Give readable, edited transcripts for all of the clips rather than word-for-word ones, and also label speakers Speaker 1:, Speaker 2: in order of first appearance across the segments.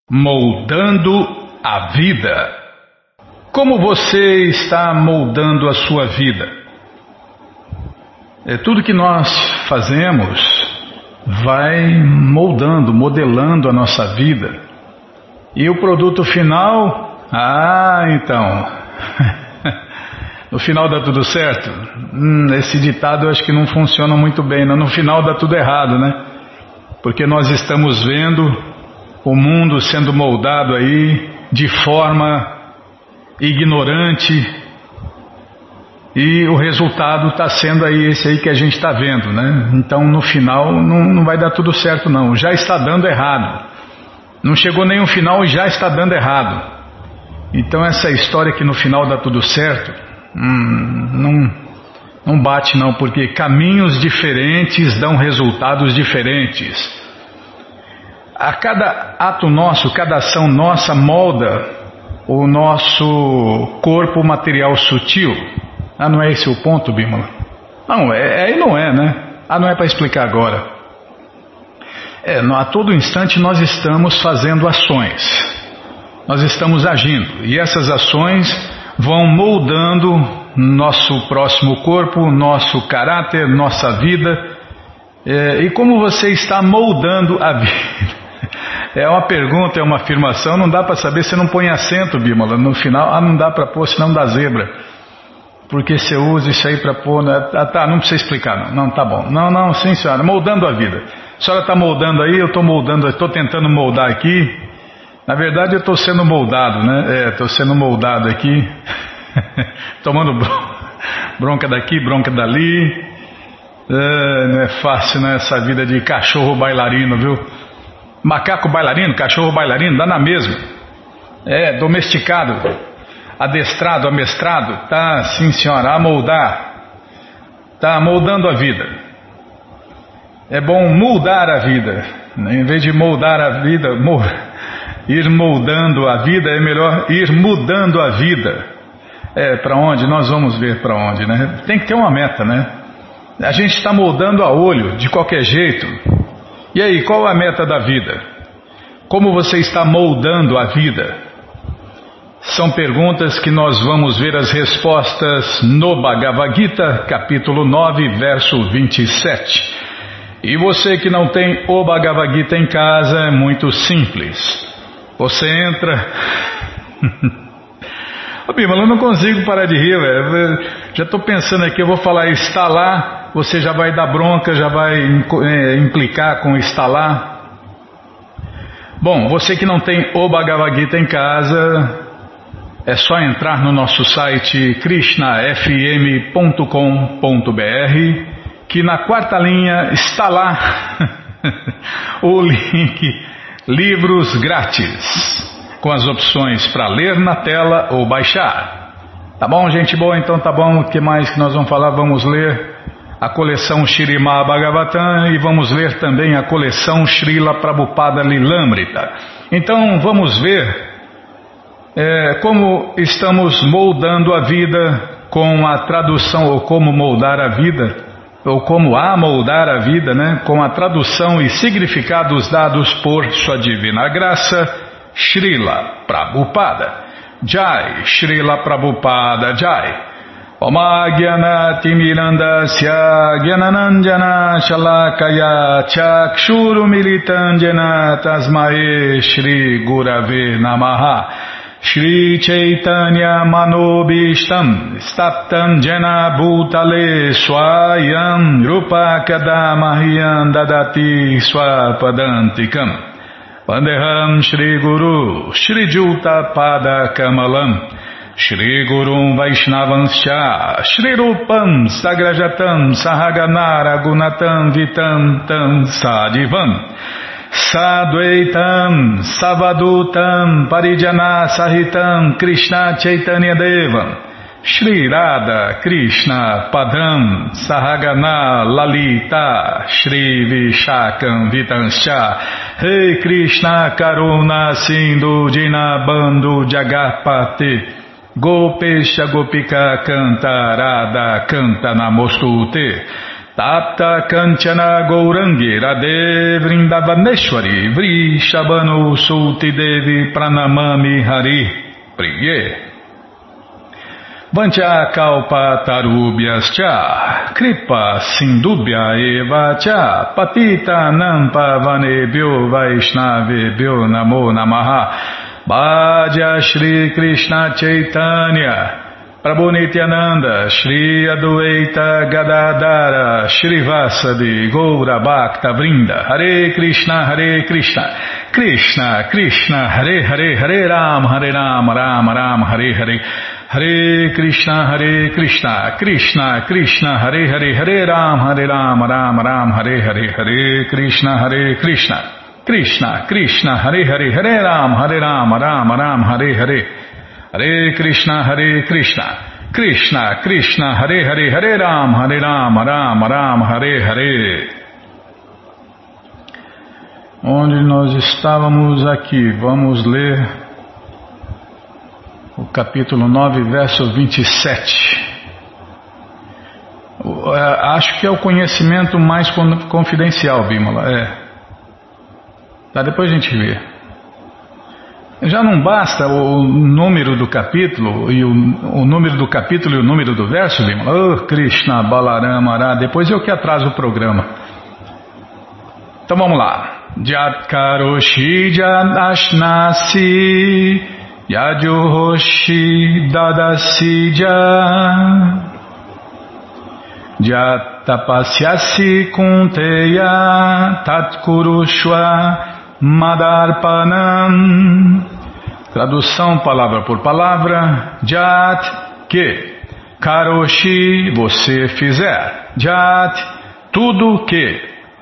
Speaker 1: Moldando a vida. Como você está moldando a sua vida? Tudo que nós fazemos vai moldando, modelando a nossa vida. E o produto final? Então, no final dá tudo certo? Esse ditado eu acho que não funciona muito bem, não. No final dá tudo errado, né? Porque nós estamos vendo o mundo sendo moldado aí de forma ignorante e o resultado está sendo aí esse aí que a gente está vendo, né? Então no final não vai dar tudo certo não, já está dando errado, não chegou nem o final e já está dando errado. Então essa história que no final dá tudo certo, não bate não, porque caminhos diferentes dão resultados diferentes. A cada ato nosso, cada ação nossa molda o nosso corpo material sutil. Não é esse o ponto, Bímola? Não, aí não é, né? Não é para explicar agora. A todo instante nós estamos fazendo ações. Nós estamos agindo. E essas ações vão moldando nosso próximo corpo, nosso caráter, nossa vida. E como você está moldando a vida? É uma pergunta, é uma afirmação, não dá para saber, você não põe acento, Bímola, no final, não dá para pôr, senão dá zebra. Porque você usa isso aí para pôr, não precisa explicar, não, tá bom. Não, sim senhora, moldando a vida. A senhora está moldando aí, eu estou moldando, estou tentando moldar aqui. Na verdade eu estou sendo moldado, né? Estou sendo moldado aqui, tomando bronca daqui, bronca dali. Não é fácil, né, essa vida de cachorro bailarino, viu? Macaco bailarino, cachorro bailarino, dá na mesma. Domesticado, adestrado, amestrado, tá, sim senhora, a moldar. Tá moldando a vida. É bom moldar a vida. Em vez de moldar a vida, ir moldando a vida, é melhor ir mudando a vida. Para onde? Nós vamos ver para onde, né? Tem que ter uma meta, né? A gente está moldando a olho, de qualquer jeito. E aí, qual a meta da vida? Como você está moldando a vida? São perguntas que nós vamos ver as respostas no Bhagavad Gita, capítulo 9, verso 27. E você que não tem o Bhagavad Gita em casa, é muito simples. Você entra... Bímola, eu não consigo parar de rir, velho. Já estou pensando aqui, eu vou falar instalar, você já vai dar bronca, já vai implicar com instalar. Bom, você que não tem o Bhagavad Gita em casa, é só entrar no nosso site krishnafm.com.br, que na quarta linha está lá o link Livros Grátis, com as opções para ler na tela ou baixar. Tá bom, gente boa? Então tá bom. O que mais que nós vamos falar? Vamos ler a coleção Śrīmad Bhagavatam e vamos ler também a coleção Srila Prabhupada Lilamrita. Então vamos ver como estamos moldando a vida com a tradução, ou como moldar a vida, ou como moldar a vida, né? Com a tradução e significados dados por Sua Divina Graça, Srila Prabhupada. Jai, Srila Prabhupada Jai. Oma Gyanati Mirandasya Gyananandjana Shalakaya Chakshuru Militandjana Tasmae Shri Gurave Namaha. Shri Chaitanya Manobishtam Staptam Jena Bhutale Swayam Rupa Kadamahyam Dadati Swapadantikam. Vandeham Shri Guru Shri Juta Pada Kamalam Shri Gurum Vaishnavanscha Shri Rupam Sagrajatam Sahaganara Gunatam Vitam Tam Sadivam Sadvaitam Savadutam Parijana Sahitam Krishna Chaitanya Devam Shri Radha Krishna Padam Sahagana Lalita Shri Vishakam Vitanscha Rei Krishna Karuna Sindhu Dinabandhu Jagarpate Gopesha Gopika Canta Radha Canta Namostute Tapta Kanchana Gourangi Radhe Vrindavaneshwari Vrishabhanu Suti Devi Pranamami Hari Priye Vancha Kalpa Tarubhyascha Kripa Sindubhya Eva Cha Patita Nampa Vanebhyo Vaishnavebhyo Namo Namaha Bhaja Shri Krishna Chaitanya Prabhu Nityananda, Shri Adwaita Gadadara, Shrivasadi, Goura Bhakta Vrinda, Hare Krishna, Krishna Krishna, Hare Hare, Hare Ram, Ram Ram, Hare Hare, Hare Krishna, Krishna Krishna, Hare Hare, Hare Ram, Ram Ram, Hare Hare, Hare Krishna, Krishna Krishna, Hare Hare, Hare Ram, Ram Ram, Hare Hare, Hare Krishna, Krishna, Hare Hare, Hare Ram, Ram, Hare Hare. Onde nós estávamos aqui, vamos ler o capítulo 9, verso 27. Acho que é o conhecimento mais confidencial, Bimala. Tá, depois a gente vê. Já não basta o número do capítulo e o número do capítulo e o número do verso, Bimala? Oh, Krishna, Balarama, Ará, depois eu que atraso o programa. Então vamos lá. Jatkaroshi Jadashnasi Yadyohoshi Dadasija Jatapasyasi Kunteya Tatkurushva Madarpanam. Tradução palavra por palavra. Jat, que. Karoshi, você fizer. Jat, tudo que.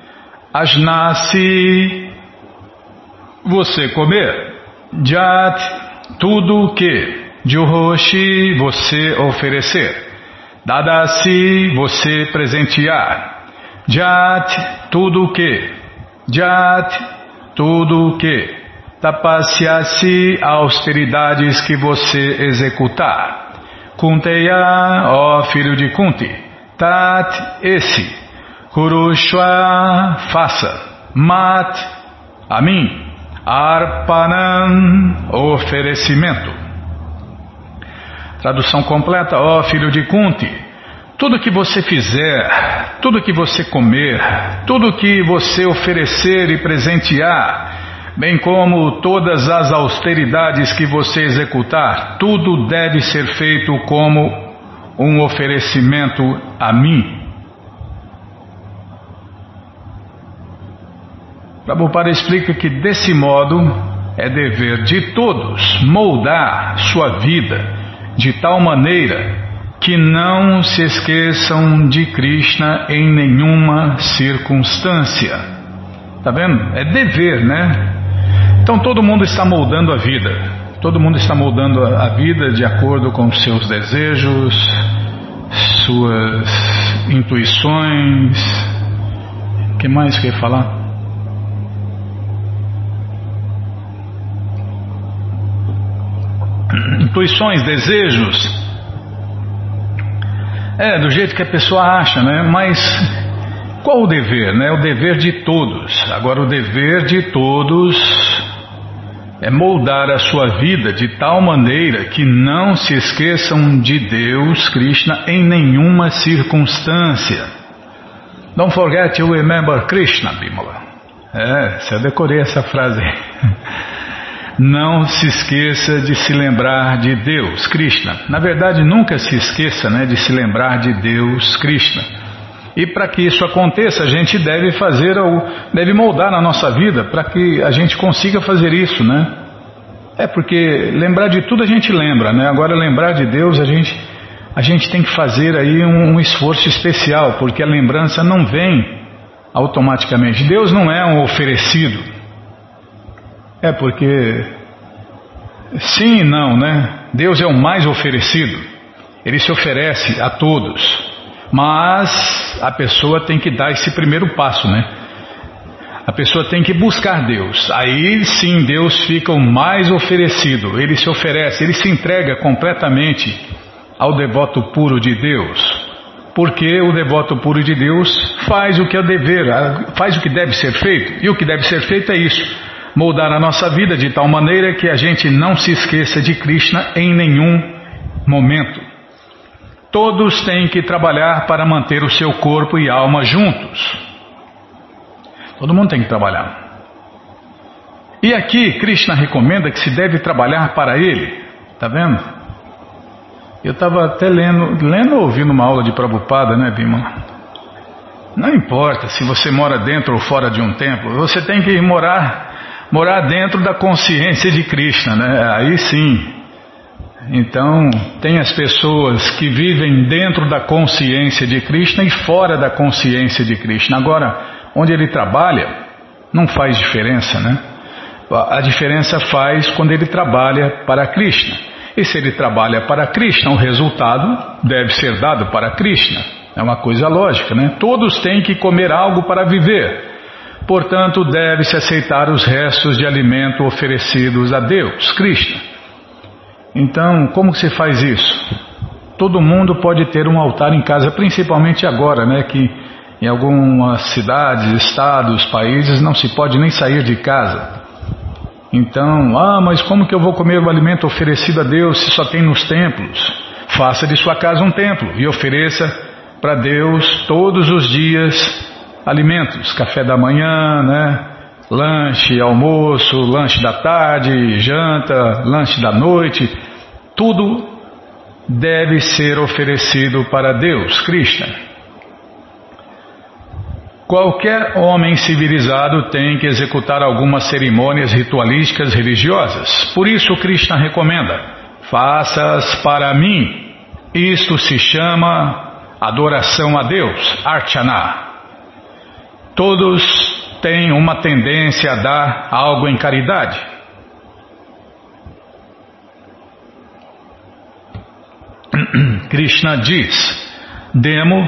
Speaker 1: Asnasi, você comer. Jat, tudo que. Juhoshi, você oferecer. Dadasi, você presentear. Jat, tudo que. Jat, tudo que. Tapasyasi, austeridades que você executar. Kunteya, ó filho de Kunti. Tat, esse. Kurushva, faça. Mat, a mim. Arpanam, oferecimento. Tradução completa, ó filho de Kunti. Tudo que você fizer, tudo que você comer, tudo que você oferecer e presentear, bem como todas as austeridades que você executar, tudo deve ser feito como um oferecimento a mim. Prabhupada explica que desse modo é dever de todos moldar sua vida de tal maneira que não se esqueçam de Krishna em nenhuma circunstância. Tá vendo? É dever, né? Então todo mundo está moldando a vida. Todo mundo está moldando a vida de acordo com seus desejos, suas intuições. O que mais quer falar? Intuições, desejos. Do jeito que a pessoa acha, né? Mas qual o dever, né? O dever de todos. Agora o dever de todos é moldar a sua vida de tal maneira que não se esqueçam de Deus, Krishna, em nenhuma circunstância. Don't forget to remember Krishna, Bimala. Eu decorei essa frase aí. Não se esqueça de se lembrar de Deus, Krishna. Na verdade, nunca se esqueça, né, de se lembrar de Deus, Krishna. E para que isso aconteça, a gente deve deve moldar na nossa vida para que a gente consiga fazer isso, né? Porque lembrar de tudo a gente lembra, né? Agora lembrar de Deus a gente tem que fazer aí um esforço especial, porque a lembrança não vem automaticamente. Deus não é um oferecido. Porque sim e não, né? Deus é o mais oferecido. Ele se oferece a todos. Mas a pessoa tem que dar esse primeiro passo, né? A pessoa tem que buscar Deus. Aí sim Deus fica o mais oferecido. Ele se oferece, ele se entrega completamente ao devoto puro de Deus. Porque o devoto puro de Deus faz o que é dever, faz o que deve ser feito. E o que deve ser feito é isso: moldar a nossa vida de tal maneira que a gente não se esqueça de Krishna em nenhum momento. Todos têm que trabalhar para manter o seu corpo e alma juntos. Todo mundo tem que trabalhar. E aqui Krishna recomenda que se deve trabalhar para ele. Está vendo? Eu estava até lendo ou ouvindo uma aula de Prabhupada, né, Bima? Não importa se você mora dentro ou fora de um templo, você tem que morar dentro da consciência de Krishna, né? Aí sim. Então, tem as pessoas que vivem dentro da consciência de Krishna e fora da consciência de Krishna. Agora, onde ele trabalha, não faz diferença, né? A diferença faz quando ele trabalha para Krishna. E se ele trabalha para Krishna, o resultado deve ser dado para Krishna. É uma coisa lógica, né? Todos têm que comer algo para viver. Portanto, deve-se aceitar os restos de alimento oferecidos a Deus, Krishna. Então, como se faz isso? Todo mundo pode ter um altar em casa, principalmente agora, né? Que em algumas cidades, estados, países, não se pode nem sair de casa. Então, mas como que eu vou comer o alimento oferecido a Deus se só tem nos templos? Faça de sua casa um templo e ofereça para Deus todos os dias alimentos, café da manhã, né? Lanche, almoço, lanche da tarde, janta, lanche da noite, tudo deve ser oferecido para Deus, Krishna. Qualquer homem civilizado tem que executar algumas cerimônias ritualísticas religiosas. Por isso Krishna recomenda: faças para mim. Isto se chama adoração a Deus, Archana. Todos têm uma tendência a dar algo em caridade. Krishna diz: demo,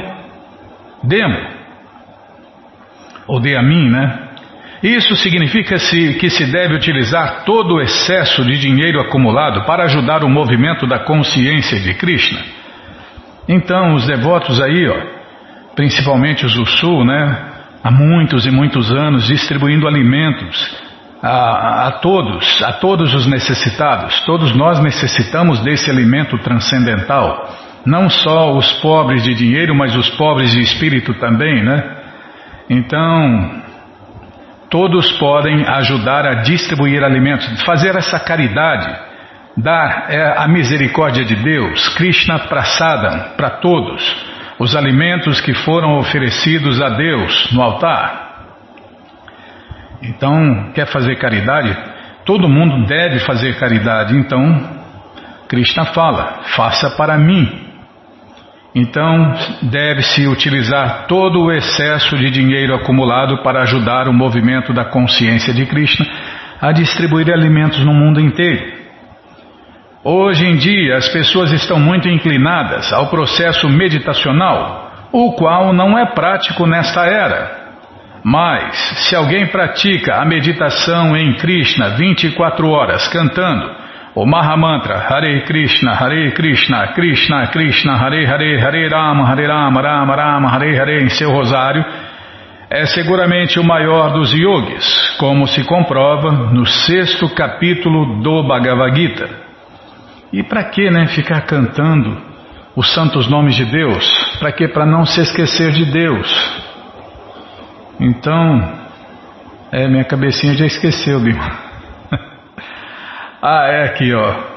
Speaker 1: ou dê a mim, né? Isso significa que se deve utilizar todo o excesso de dinheiro acumulado para ajudar o movimento da consciência de Krishna. Então, os devotos aí, principalmente os do Sul, né? Há muitos e muitos anos distribuindo alimentos a todos os necessitados. Todos nós necessitamos desse alimento transcendental. Não só os pobres de dinheiro, mas os pobres de espírito também, né? Então, todos podem ajudar a distribuir alimentos, fazer essa caridade, dar a misericórdia de Deus, Krishna Prasadam, para todos. Os alimentos que foram oferecidos a Deus no altar. Então, quer fazer caridade? Todo mundo deve fazer caridade. Então, Krishna fala: faça para mim. Então, deve-se utilizar todo o excesso de dinheiro acumulado para ajudar o movimento da consciência de Krishna a distribuir alimentos no mundo inteiro. Hoje em dia, as pessoas estão muito inclinadas ao processo meditacional, o qual não é prático nesta era. Mas, se alguém pratica a meditação em Krishna 24 horas cantando o Mahamantra Hare Krishna, Krishna Krishna, Hare Hare, Hare Rama, Rama Rama, Hare Hare em seu rosário, é seguramente o maior dos yogis, como se comprova no 6º capítulo do Bhagavad Gita. E para que, né, ficar cantando os santos nomes de Deus? Para que? Para não se esquecer de Deus. Então, minha cabecinha já esqueceu, Bima. Aqui,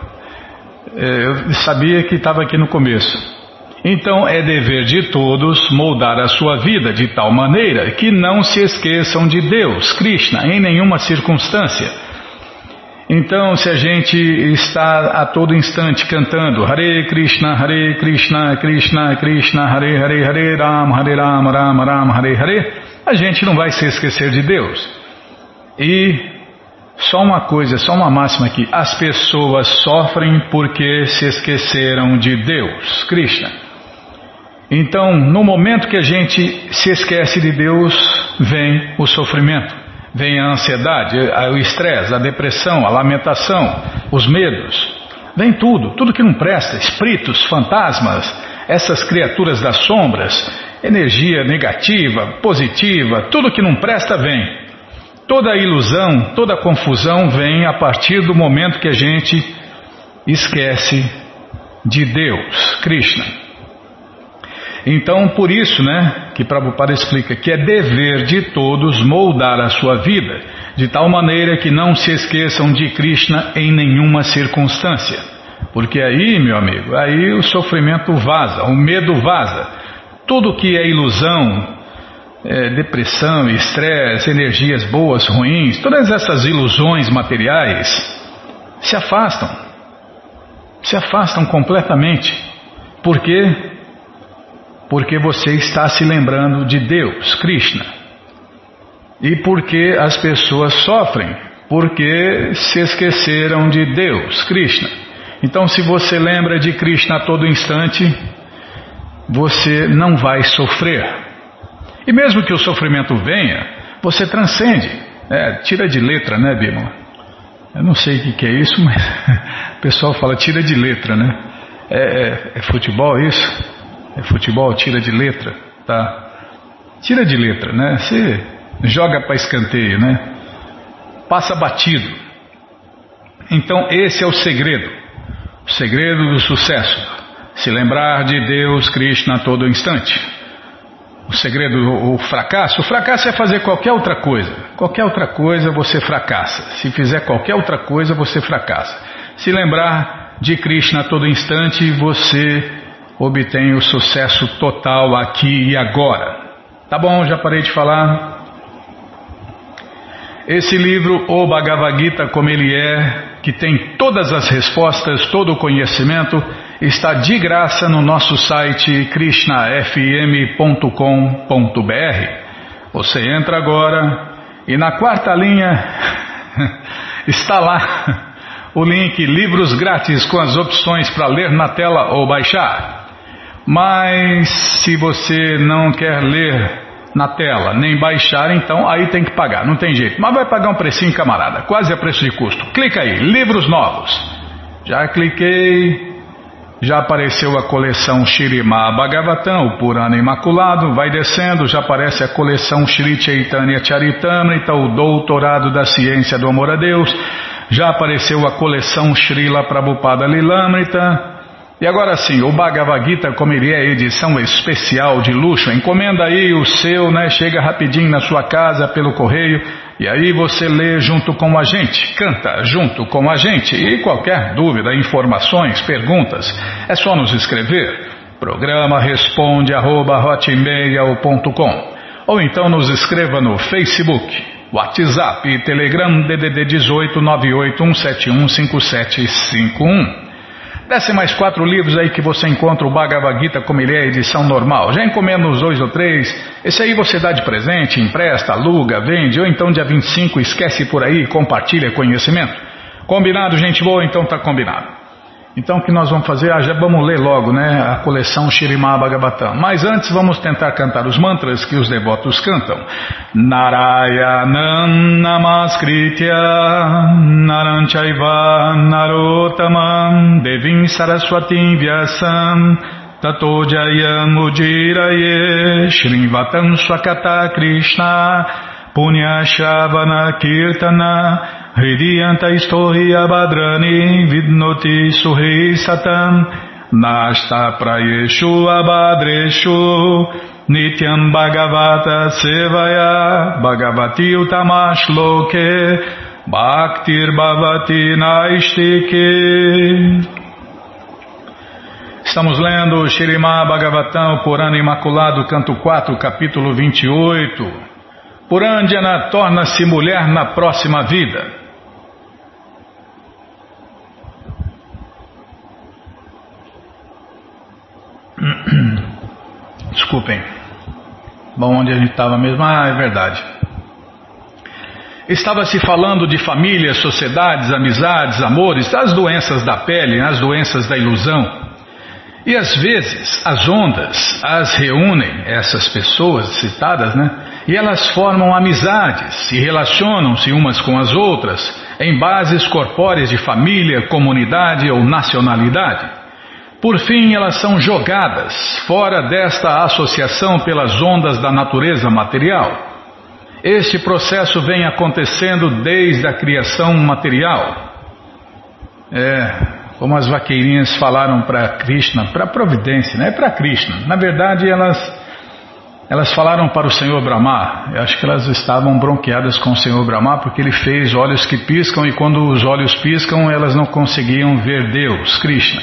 Speaker 1: eu sabia que estava aqui no começo. Então, é dever de todos moldar a sua vida de tal maneira que não se esqueçam de Deus, Krishna, em nenhuma circunstância. Então, se a gente está a todo instante cantando Hare Krishna, Krishna Krishna, Hare Hare, Hare Rama, Rama Rama, Hare Hare, a gente não vai se esquecer de Deus. E só uma coisa, só uma máxima aqui: as pessoas sofrem porque se esqueceram de Deus, Krishna. Então, no momento que a gente se esquece de Deus, vem o sofrimento. Vem a ansiedade, o estresse, a depressão, a lamentação, os medos. Vem tudo que não presta, espíritos, fantasmas, essas criaturas das sombras, energia negativa, positiva, tudo que não presta vem. Toda ilusão, toda confusão vem a partir do momento que a gente esquece de Deus, Krishna. Então, por isso, que Prabhupada explica que é dever de todos moldar a sua vida, de tal maneira que não se esqueçam de Krishna em nenhuma circunstância. Porque aí, meu amigo, aí o sofrimento vaza, o medo vaza. Tudo que é ilusão, depressão, estresse, energias boas, ruins, todas essas ilusões materiais se afastam completamente. Por quê? Porque você está se lembrando de Deus, Krishna. E porque as pessoas sofrem? Porque se esqueceram de Deus, Krishna. Então, se você lembra de Krishna a todo instante, você não vai sofrer. E mesmo que o sofrimento venha, você transcende. Tira de letra, Bímola? Eu não sei o que é isso, mas o pessoal fala tira de letra, É futebol isso? É futebol, tira de letra, tá? Tira de letra, Você joga para escanteio, Passa batido. Então esse é o segredo do sucesso. Se lembrar de Deus, Krishna a todo instante. O segredo, o fracasso é fazer qualquer outra coisa. Qualquer outra coisa você fracassa. Se fizer qualquer outra coisa, você fracassa. Se lembrar de Krishna a todo instante, você obtém o sucesso total aqui e agora. Tá bom, já parei de falar. Esse livro, o Bhagavad Gita como ele é, que tem todas as respostas, todo o conhecimento, está de graça no nosso site krishnafm.com.br. Você entra agora e na quarta linha está lá o link livros grátis com as opções para ler na tela ou baixar. Mas se você não quer ler na tela, nem baixar, então aí tem que pagar, não tem jeito. Mas vai pagar um precinho, camarada, quase a preço de custo. Clica aí, livros novos. Já cliquei, já apareceu a coleção Śrīmad Bhagavatam, o Purana Imaculado, vai descendo, já aparece a coleção Shri Chaitanya Charitamrita, o Doutorado da Ciência do Amor a Deus, já apareceu a coleção Srila Prabhupada Lilamrita. E agora sim, o Bhagavad Gita, como ele é edição especial de luxo, encomenda aí o seu, chega rapidinho na sua casa pelo correio, e aí você lê junto com a gente, canta junto com a gente, e qualquer dúvida, informações, perguntas, é só nos escrever, programa responde@hotmail.com, ou então nos escreva no Facebook, WhatsApp e Telegram DDD 18 981715751. Desce mais 4 livros aí que você encontra o Bhagavad Gita como ele é, edição normal. Já encomenda uns 2 ou 3. Esse aí você dá de presente, empresta, aluga, vende, ou então dia 25 esquece por aí e compartilha conhecimento. Combinado, gente boa? Então tá combinado. Então o que nós vamos fazer? Já vamos ler logo, a coleção Śrīmad Bhagavatam. Mas antes vamos tentar cantar os mantras que os devotos cantam. Narayanam Namaskritya Naram Chaiva Narottamam Devim Saraswatim Vyasam Tato Jayam Ujiraye Shrivatam Swakata Krishna Punya Shravana Kirtana Hridiyanta Istohi Abhadrani Vidnoti Suhi Satam Nashta Prayeshu Abhadreshu Nityam Bhagavata Sevaya Bhagavati Utamash Loke Bhaktir Bhavati Naistike. Estamos lendo Śrīmad Bhagavatam, Purana Imaculado, canto 4, capítulo 28. Purandjana torna-se mulher na próxima vida. Desculpem. Bom, onde a gente estava mesmo? É verdade. Estava se falando de famílias, sociedades, amizades, amores, as doenças da pele, as doenças da ilusão. E às vezes as ondas as reúnem, essas pessoas citadas, e elas formam amizades, se relacionam-se umas com as outras, em bases corpóreas de família, comunidade ou nacionalidade. Por fim, elas são jogadas fora desta associação pelas ondas da natureza material. Este processo vem acontecendo desde a criação material. Como as vaqueirinhas falaram para Krishna, para a providência, né? Para Krishna. Na verdade, elas falaram para o Senhor Brahma. Eu acho que elas estavam bronqueadas com o Senhor Brahma, porque ele fez olhos que piscam, e quando os olhos piscam, elas não conseguiam ver Deus, Krishna.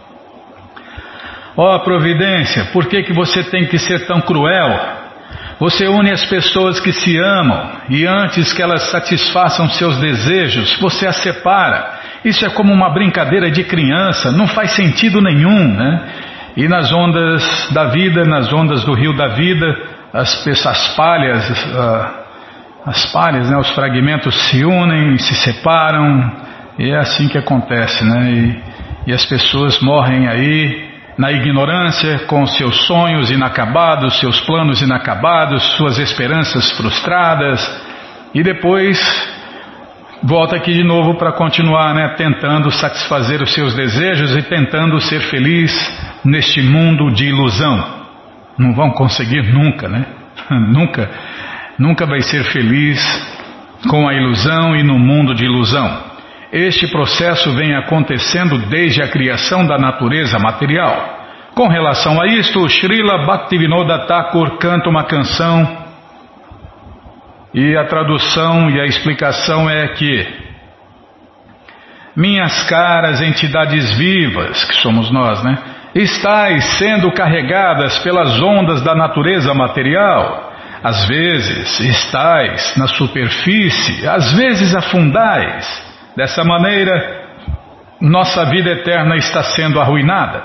Speaker 1: Ó providência, por que você tem que ser tão cruel? Você une as pessoas que se amam, e antes que elas satisfaçam seus desejos, você as separa. Isso é como uma brincadeira de criança, não faz sentido nenhum, né? E nas ondas da vida, nas ondas do rio da vida, as palhas, né? Os fragmentos se unem, se separam, e é assim que acontece, né? E as pessoas morrem aí na ignorância, com seus sonhos inacabados, seus planos inacabados, suas esperanças frustradas, e depois volta aqui de novo para continuar, né, tentando satisfazer os seus desejos e tentando ser feliz neste mundo de ilusão. Não vão conseguir nunca, né? Nunca vai ser feliz com a ilusão e no mundo de ilusão. Este processo vem acontecendo desde a criação da natureza material. Com relação a isto, Srila Bhaktivinoda Thakur canta uma canção, e a tradução e a explicação é que: minhas caras entidades vivas, que somos nós, né? Estais sendo carregadas pelas ondas da natureza material. Às vezes estais na superfície, às vezes afundais. Dessa maneira, nossa vida eterna está sendo arruinada.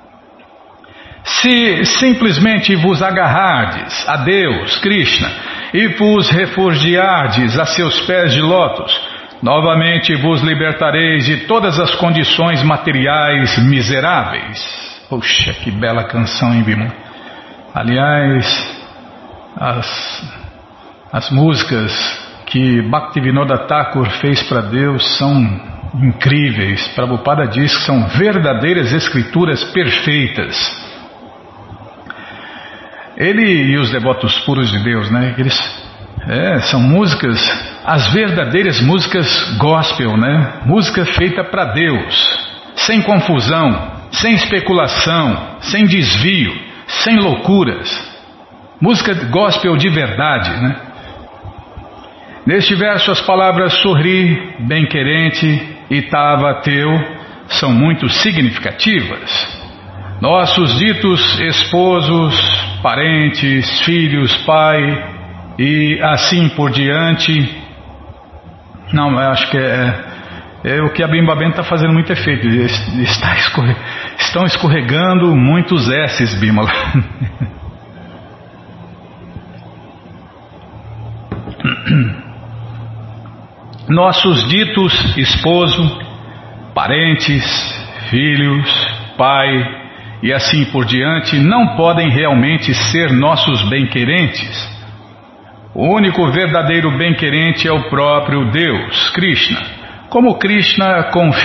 Speaker 1: Se simplesmente vos agarrardes a Deus, Krishna, e vos refugiardes a seus pés de lótus, novamente vos libertareis de todas as condições materiais miseráveis. Puxa, que bela canção, hein, Bima? Aliás, as músicas que Bhaktivinoda Thakur fez para Deus são incríveis. Prabhupada diz que são verdadeiras escrituras perfeitas. Ele e os devotos puros de Deus, né? São músicas, as verdadeiras músicas gospel, né? Música feita para Deus, sem confusão, sem especulação, sem desvio, sem loucuras. Música gospel de verdade, né? Neste verso, as palavras sorri, bem-querente e tava teu são muito significativas. Nossos ditos esposos, parentes, filhos, pai e assim por diante. Não, eu acho que é o que a Bimba Bento está fazendo muito efeito. Estão escorregando muitos S's, Bimala. Nossos ditos esposo, parentes, filhos, pai e assim por diante não podem realmente ser nossos bem-querentes. O único verdadeiro bem-querente é o próprio Deus, Krishna. Como Krishna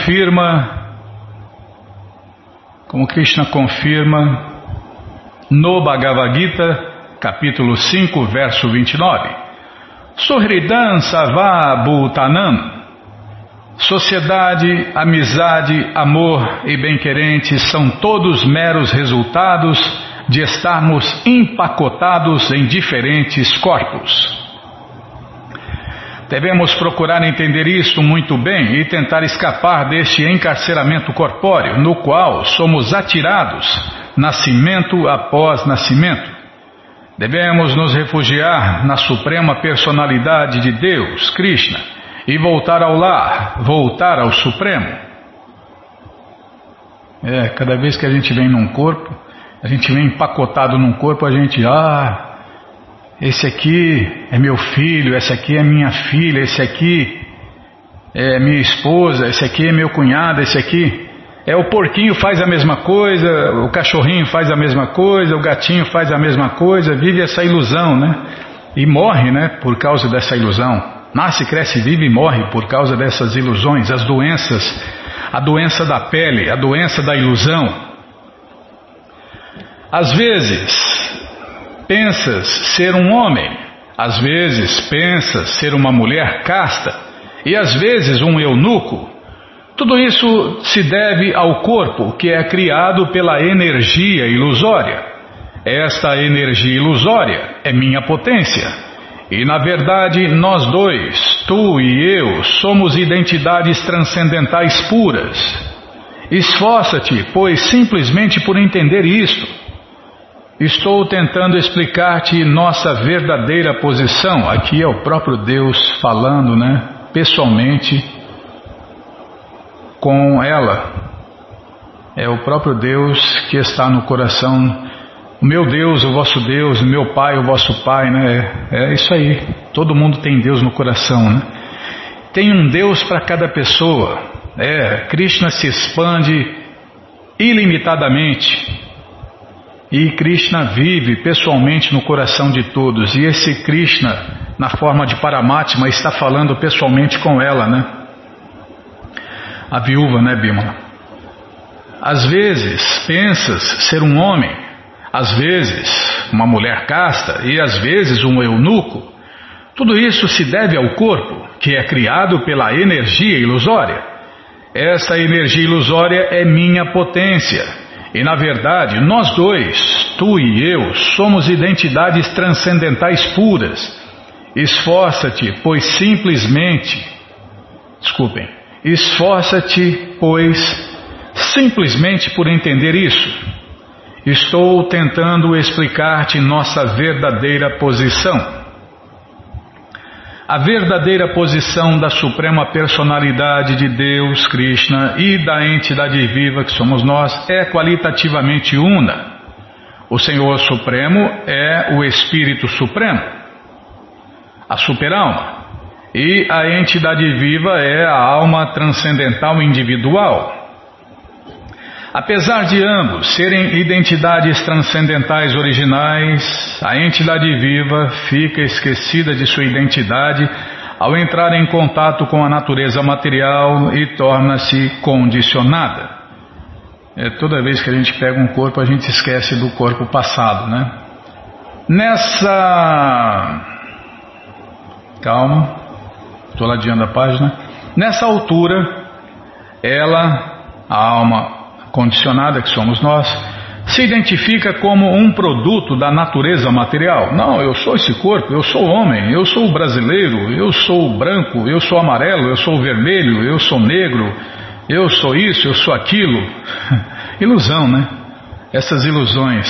Speaker 1: confirma no Bhagavad Gita, capítulo 5, verso 29. Suhridam Sarva Bhutanam. Sociedade, amizade, amor e bem-querentes são todos meros resultados de estarmos empacotados em diferentes corpos. Devemos procurar entender isso muito bem e tentar escapar deste encarceramento corpóreo, no qual somos atirados, nascimento após nascimento. Devemos nos refugiar na suprema personalidade de Deus, Krishna, e voltar ao lar, voltar ao Supremo. Cada vez que a gente vem num corpo, a gente vem empacotado num corpo, a gente, esse aqui é meu filho, essa aqui é minha filha, esse aqui é minha esposa, esse aqui é meu cunhado, esse aqui o porquinho faz a mesma coisa, o cachorrinho faz a mesma coisa, o gatinho faz a mesma coisa, vive essa ilusão, né? E morre, né, por causa dessa ilusão. Nasce, cresce, vive e morre por causa dessas ilusões, as doenças, a doença da pele, a doença da ilusão. Às vezes pensas ser um homem, às vezes pensas ser uma mulher casta e às vezes um eunuco. Tudo isso se deve ao corpo que é criado pela energia ilusória. Esta energia ilusória é minha potência. E na verdade nós dois, tu e eu, somos identidades transcendentais puras. Esforça-te, pois, simplesmente por entender isto. Estou tentando explicar-te nossa verdadeira posição. Aqui é o próprio Deus falando, pessoalmente com ela. É o próprio Deus que está no coração. O meu Deus, o vosso Deus, o meu Pai, o vosso Pai, É isso aí. Todo mundo tem Deus no coração, Tem um Deus para cada pessoa. Krishna se expande ilimitadamente. E Krishna vive pessoalmente no coração de todos. E esse Krishna, na forma de Paramatma, está falando pessoalmente com ela, A viúva, Bimala? Às vezes pensas ser um homem, às vezes uma mulher casta e às vezes um eunuco. Tudo isso se deve ao corpo, que é criado pela energia ilusória. Essa energia ilusória é minha potência. E na verdade, nós dois, tu e eu, somos identidades transcendentais puras. Esforça-te, pois simplesmente por entender isso. Estou tentando explicar-te nossa verdadeira posição. A verdadeira posição da Suprema Personalidade de Deus, Krishna, e da entidade viva que somos nós é qualitativamente una. O Senhor Supremo é o Espírito Supremo, a Superalma, e a entidade viva é a alma transcendental individual. Apesar de ambos serem identidades transcendentais originais, a entidade viva fica esquecida de sua identidade ao entrar em contato com a natureza material e torna-se condicionada. Toda vez que a gente pega um corpo, a gente esquece do corpo passado, Calma, estou ladeando a página. Nessa altura, a alma condicionada que somos nós, se identifica como um produto da natureza material. Não, eu sou esse corpo, eu sou homem, eu sou brasileiro, eu sou branco, eu sou amarelo, eu sou vermelho, eu sou negro, eu sou isso, eu sou aquilo. Ilusão, Essas ilusões.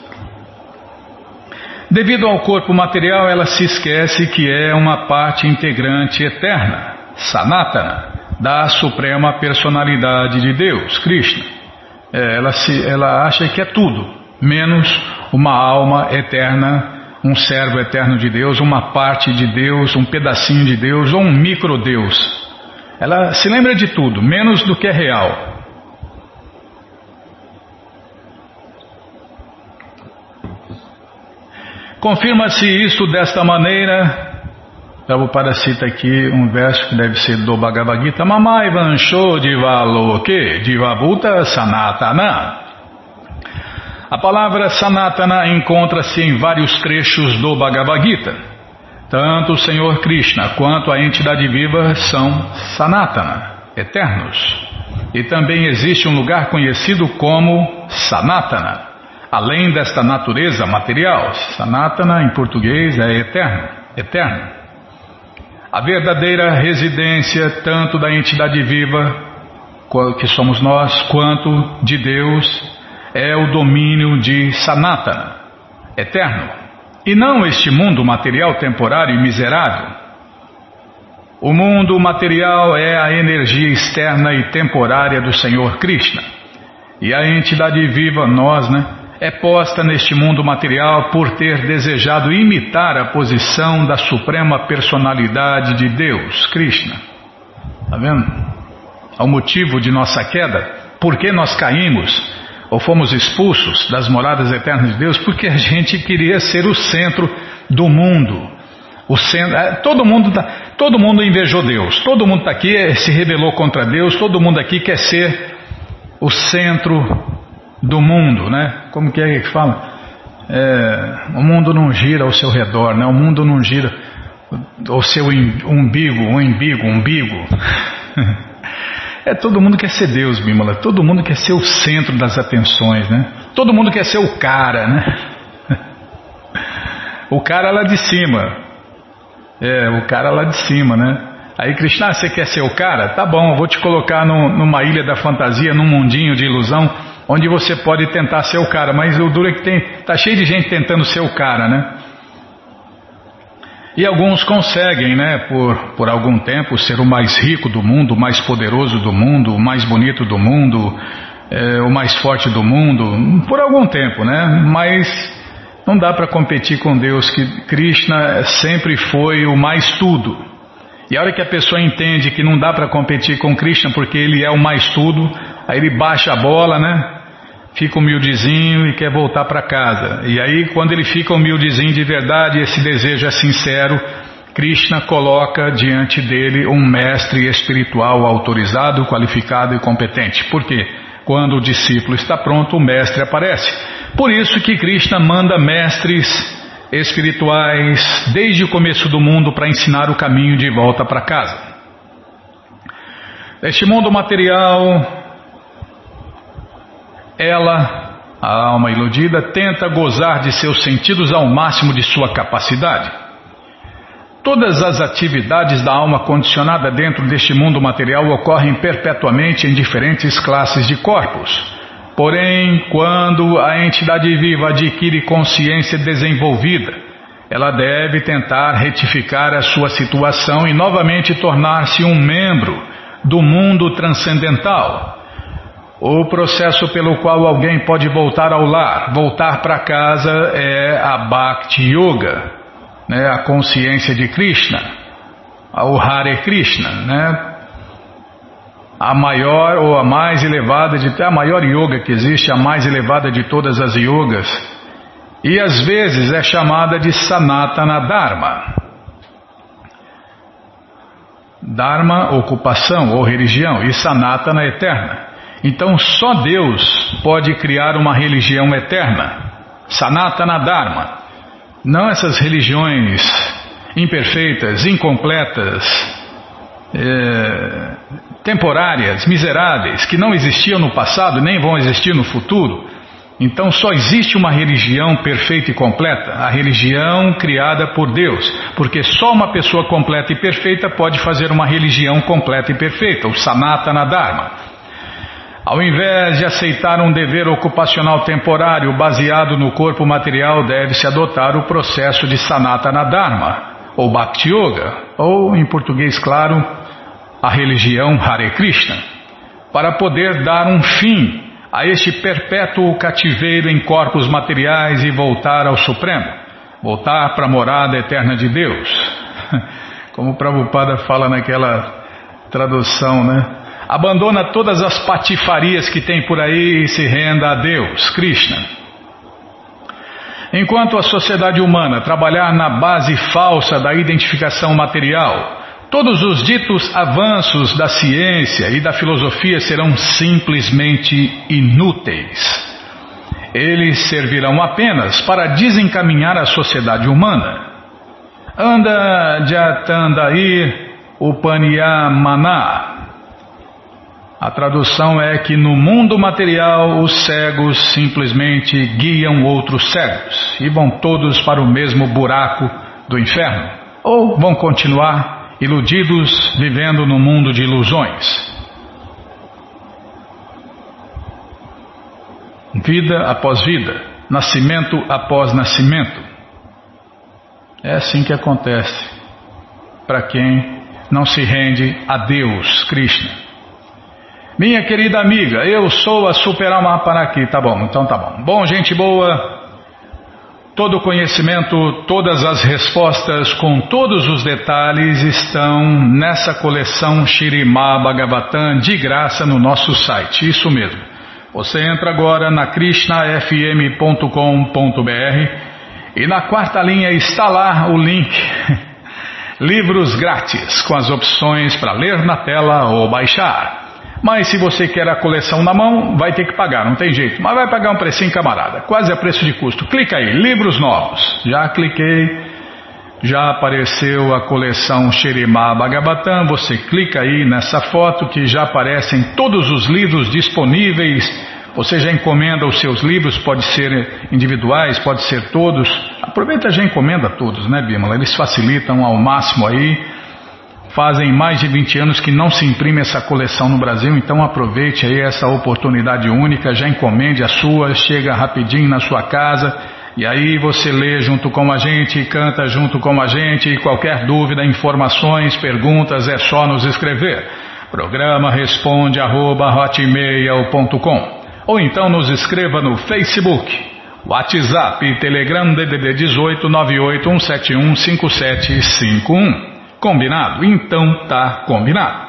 Speaker 1: Devido ao corpo material, ela se esquece que é uma parte integrante eterna, Sanatana, da Suprema Personalidade de Deus, Krishna. Ela acha que é tudo, menos uma alma eterna, um servo eterno de Deus, uma parte de Deus, um pedacinho de Deus ou um micro-Deus. Ela se lembra de tudo, menos do que é real. Confirma-se isto desta maneira. Prabhupada cita aqui um verso que deve ser do Bhagavad Gita. Mamai vansho divaloke divabhuta sanatana. A palavra sanatana encontra-se em vários trechos do Bhagavad Gita. Tanto o Senhor Krishna quanto a entidade viva são sanatana, eternos. E também existe um lugar conhecido como Sanatana, além desta natureza material. Sanatana em português é eterno, eterno. A verdadeira residência tanto da entidade viva, que somos nós, quanto de Deus, é o domínio de Sanatana, eterno, e não este mundo material temporário e miserável. O mundo material é a energia externa e temporária do Senhor Krishna, e a entidade viva, nós, é posta neste mundo material por ter desejado imitar a posição da Suprema Personalidade de Deus, Krishna. Está vendo? O motivo de nossa queda, por que nós caímos ou fomos expulsos das moradas eternas de Deus? Porque a gente queria ser o centro do mundo. Todo mundo invejou Deus, todo mundo está aqui se rebelou contra Deus, todo mundo aqui quer ser o centro do mundo, né? Como que é que fala? O mundo não gira ao seu redor, né? O mundo não gira ao seu umbigo. Todo mundo quer ser Deus, Bímola. Todo mundo quer ser o centro das atenções, né? Todo mundo quer ser o cara, né? O cara lá de cima. O cara lá de cima, né? Aí, Krishna, você quer ser o cara? Tá bom, eu vou te colocar numa ilha da fantasia, num mundinho de ilusão, onde você pode tentar ser o cara. Mas o duro é que tá cheio de gente tentando ser o cara, né? E alguns conseguem, né, por algum tempo, ser o mais rico do mundo, o mais poderoso do mundo, o mais bonito do mundo, o mais forte do mundo, por algum tempo, né? Mas não dá para competir com Deus, que Krishna sempre foi o mais tudo. E a hora que a pessoa entende que não dá para competir com Krishna porque ele é o mais tudo, aí ele baixa a bola, né? Fica humildezinho e quer voltar para casa. E aí, quando ele fica humildezinho de verdade, esse desejo é sincero, Krishna coloca diante dele um mestre espiritual autorizado, qualificado e competente. Por quê? Quando o discípulo está pronto, o mestre aparece. Por isso que Krishna manda mestres espirituais desde o começo do mundo para ensinar o caminho de volta para casa. Este mundo material, a alma iludida, tenta gozar de seus sentidos ao máximo de sua capacidade. Todas as atividades da alma condicionada dentro deste mundo material ocorrem perpetuamente em diferentes classes de corpos. Porém, quando a entidade viva adquire consciência desenvolvida, ela deve tentar retificar a sua situação e novamente tornar-se um membro do mundo transcendental. O processo pelo qual alguém pode voltar ao lar, voltar para casa, é a Bhakti Yoga, né? A consciência de Krishna, o Hare Krishna, né? A maior ou a mais elevada a maior yoga que existe, a mais elevada de todas as yogas, e às vezes é chamada de Sanatana Dharma. Dharma, ocupação ou religião, e Sanatana, eterna. Então só Deus pode criar uma religião eterna, Sanatana Dharma. Não essas religiões imperfeitas, incompletas, temporárias, miseráveis, que não existiam no passado nem vão existir no futuro. Então só existe uma religião perfeita e completa, a religião criada por Deus, porque só uma pessoa completa e perfeita pode fazer uma religião completa e perfeita, o Sanatana Dharma. Ao invés de aceitar um dever ocupacional temporário baseado no corpo material, deve-se adotar o processo de Sanatana Dharma, ou Bhakti Yoga, ou, em português claro, a religião Hare Krishna, para poder dar um fim a este perpétuo cativeiro em corpos materiais e voltar ao Supremo, voltar para a morada eterna de Deus. Como o Prabhupada fala naquela tradução, né? Abandona todas as patifarias que tem por aí e se renda a Deus, Krishna. Enquanto a sociedade humana trabalhar na base falsa da identificação material, todos os ditos avanços da ciência e da filosofia serão simplesmente inúteis. Eles servirão apenas para desencaminhar a sociedade humana. Anda Jatandair Upanyamana. A tradução é que no mundo material os cegos simplesmente guiam outros cegos e vão todos para o mesmo buraco do inferno, ou vão continuar iludidos vivendo no mundo de ilusões. Vida após vida, nascimento após nascimento. É assim que acontece para quem não se rende a Deus, Krishna. Minha querida amiga, eu sou a Superalma Paraki. Tá bom, então tá bom. Bom, gente boa, todo o conhecimento, todas as respostas com todos os detalhes estão nessa coleção Śrīmad Bhagavatam de graça no nosso site. Isso mesmo. Você entra agora na krishnafm.com.br e na quarta linha está lá o link Livros Grátis, com as opções para ler na tela ou baixar. Mas se você quer a coleção na mão, vai ter que pagar, não tem jeito. Mas vai pagar um precinho, camarada, quase a preço de custo. Clica aí, livros novos. Já cliquei. Já apareceu a coleção Shirimá Bhagavatam, você clica aí nessa foto que já aparecem todos os livros disponíveis, você já encomenda os seus livros, pode ser individuais, pode ser todos, aproveita e já encomenda todos, né, Bimala? Eles facilitam ao máximo aí, fazem mais de 20 anos que não se imprime essa coleção no Brasil, então aproveite aí essa oportunidade única, já encomende a sua, chega rapidinho na sua casa. E aí você lê junto com a gente, canta junto com a gente, e qualquer dúvida, informações, perguntas, é só nos escrever. Programa responde@hotmail.com ou então nos escreva no Facebook, WhatsApp e Telegram DDD 18 981715751. Combinado? Então tá combinado.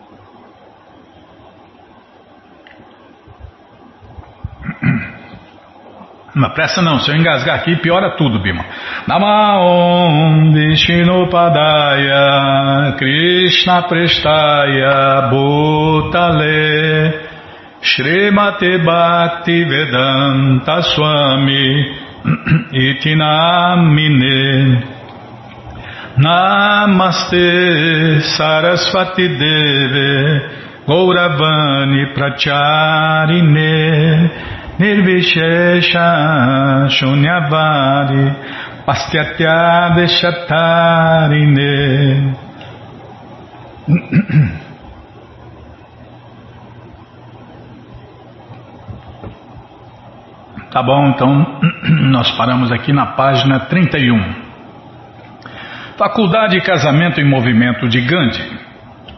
Speaker 1: Não pressa não, se eu engasgar aqui piora tudo, Bima. Namaon Vishnupadaya Krishna Prestaya Bhutale Srimate Bhakti Vedanta Swami Itinamine Namaste Sarasvati Deve Gauravani Pracharine Nirvishesha Shunyavari Pastyatya Deshatarine. Tá bom, então nós paramos aqui na página 31. Faculdade Casamento em Movimento de Gandhi.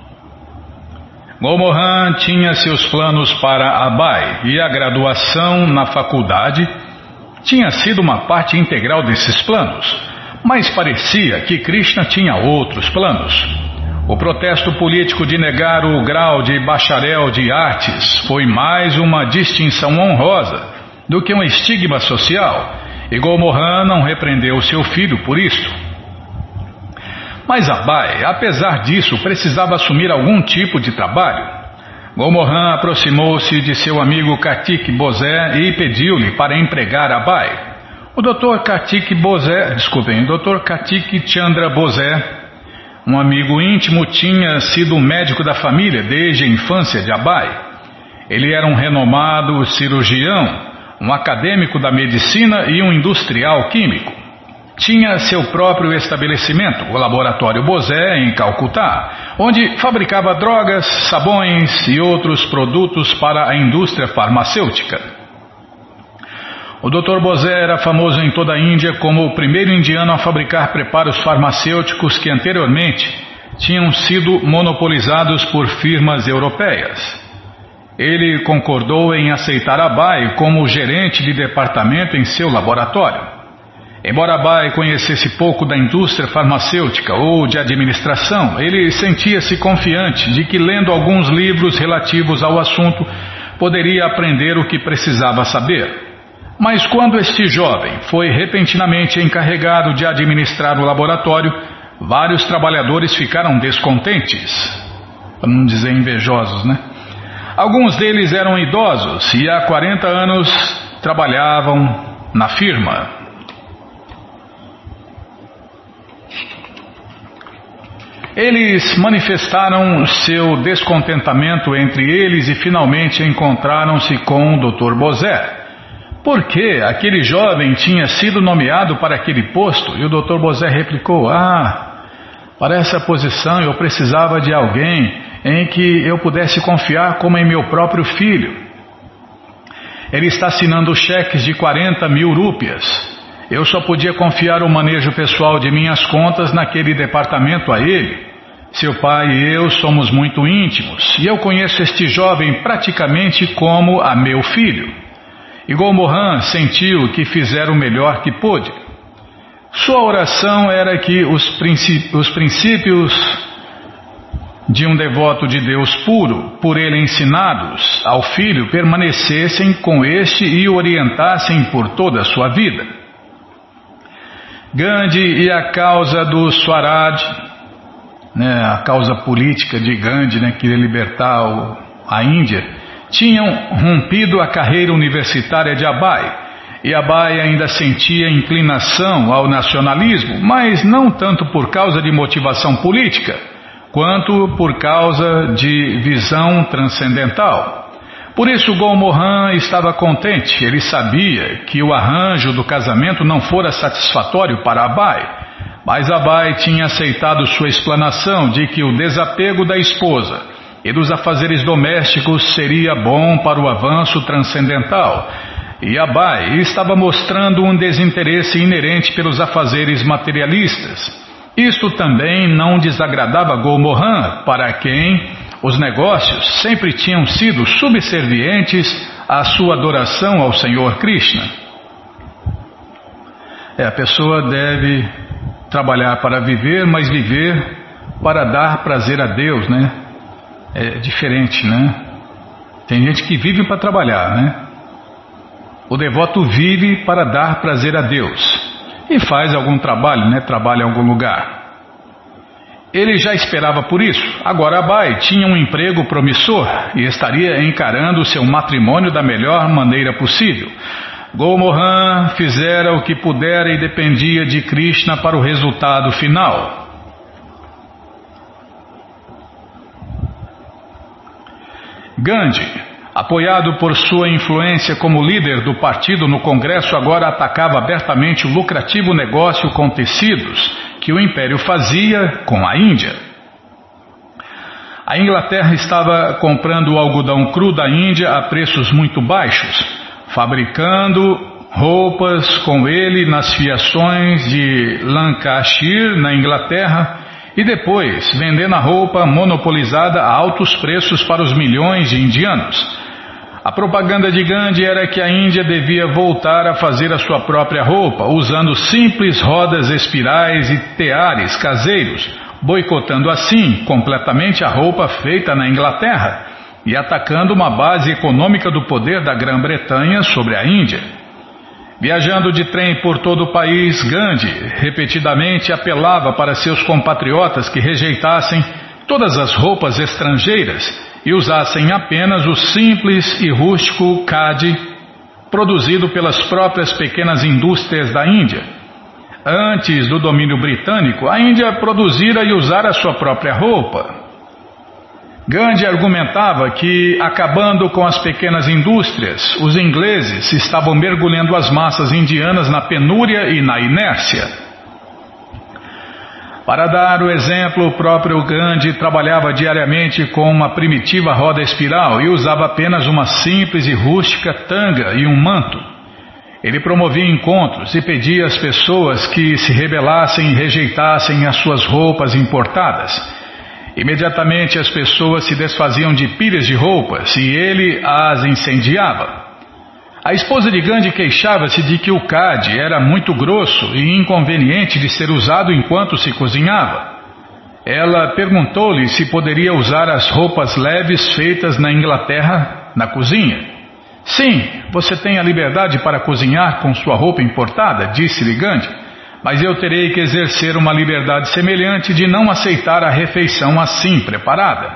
Speaker 1: Gomohan tinha seus planos para Abai e a graduação na faculdade tinha sido uma parte integral desses planos, mas parecia que Krishna tinha outros planos. O protesto político de negar o grau de bacharel de artes foi mais uma distinção honrosa do que um estigma social, e Gomohan não repreendeu seu filho por isto. Mas Abai, apesar disso, precisava assumir algum tipo de trabalho. Gomohan aproximou-se de seu amigo Kartik Bozé e pediu-lhe para empregar Abai. O Dr. Kartik Chandra Bozé, um amigo íntimo, tinha sido médico da família desde a infância de Abai. Ele era um renomado cirurgião, um acadêmico da medicina e um industrial químico. Tinha seu próprio estabelecimento, o Laboratório Bozé, em Calcutá, onde fabricava drogas, sabões e outros produtos para a indústria farmacêutica. O Dr. Bozé era famoso em toda a Índia como o primeiro indiano a fabricar preparos farmacêuticos que anteriormente tinham sido monopolizados por firmas europeias. Ele concordou em aceitar Abai como gerente de departamento em seu laboratório. Embora Abai conhecesse pouco da indústria farmacêutica ou de administração, ele sentia-se confiante de que, lendo alguns livros relativos ao assunto, poderia aprender o que precisava saber. Mas quando este jovem foi repentinamente encarregado de administrar o laboratório, vários trabalhadores ficaram descontentes, para não dizer invejosos, né? Alguns deles eram idosos e há 40 anos trabalhavam na firma. Eles manifestaram seu descontentamento entre eles e finalmente encontraram-se com o Dr. Bozé. Porque aquele jovem tinha sido nomeado para aquele posto? E o Dr. Bozé replicou: para essa posição eu precisava de alguém em que eu pudesse confiar como em meu próprio filho. Ele está assinando cheques de 40 mil rúpias. Eu só podia confiar o manejo pessoal de minhas contas naquele departamento a ele. Seu pai e eu somos muito íntimos, e eu conheço este jovem praticamente como a meu filho. E Gomohan sentiu que fizera o melhor que pôde. Sua oração era que os princípios de um devoto de Deus puro, por ele ensinados ao filho, permanecessem com este e o orientassem por toda a sua vida. Gandhi e a causa do Swaraj, a causa política de Gandhi, queria libertar a Índia, tinham rompido a carreira universitária de Abai, e Abai ainda sentia inclinação ao nacionalismo, mas não tanto por causa de motivação política, quanto por causa de visão transcendental. Por isso Gol Mohan estava contente. Ele sabia que o arranjo do casamento não fora satisfatório para Abai, mas Abai tinha aceitado sua explanação de que o desapego da esposa e dos afazeres domésticos seria bom para o avanço transcendental, e Abai estava mostrando um desinteresse inerente pelos afazeres materialistas. Isto também não desagradava Gol Mohan, para quem os negócios sempre tinham sido subservientes à sua adoração ao Senhor Krishna. A pessoa deve trabalhar para viver, mas viver para dar prazer a Deus, né? É diferente, né? Tem gente que vive para trabalhar, né? O devoto vive para dar prazer a Deus e faz algum trabalho, né? Trabalha em algum lugar. Ele já esperava por isso. Agora Abai tinha um emprego promissor e estaria encarando seu matrimônio da melhor maneira possível. Gol Mohan fizera o que pudera e dependia de Krishna para o resultado final. Gandhi, apoiado por sua influência como líder do partido no Congresso, agora atacava abertamente o lucrativo negócio com tecidos que o Império fazia com a Índia. A Inglaterra estava comprando o algodão cru da Índia a preços muito baixos, fabricando roupas com ele nas fiações de Lancashire, na Inglaterra, e depois vendendo a roupa monopolizada a altos preços para os milhões de indianos. A propaganda de Gandhi era que a Índia devia voltar a fazer a sua própria roupa, usando simples rodas espirais e teares caseiros, boicotando assim completamente a roupa feita na Inglaterra e atacando uma base econômica do poder da Grã-Bretanha sobre a Índia. Viajando de trem por todo o país, Gandhi repetidamente apelava para seus compatriotas que rejeitassem todas as roupas estrangeiras e usassem apenas o simples e rústico khadi produzido pelas próprias pequenas indústrias da Índia. Antes do domínio britânico, a Índia produzira e usara a sua própria roupa. Gandhi argumentava que, acabando com as pequenas indústrias, os ingleses estavam mergulhando as massas indianas na penúria e na inércia. Para dar o exemplo, o próprio Gandhi trabalhava diariamente com uma primitiva roda espiral e usava apenas uma simples e rústica tanga e um manto. Ele promovia encontros e pedia às pessoas que se rebelassem e rejeitassem as suas roupas importadas. Imediatamente as pessoas se desfaziam de pilhas de roupas e ele as incendiava. A esposa de Gandhi queixava-se de que o khadi era muito grosso e inconveniente de ser usado enquanto se cozinhava. Ela perguntou-lhe se poderia usar as roupas leves feitas na Inglaterra na cozinha. Sim, você tem a liberdade para cozinhar com sua roupa importada, disse-lhe Gandhi. Mas eu terei que exercer uma liberdade semelhante de não aceitar a refeição assim preparada.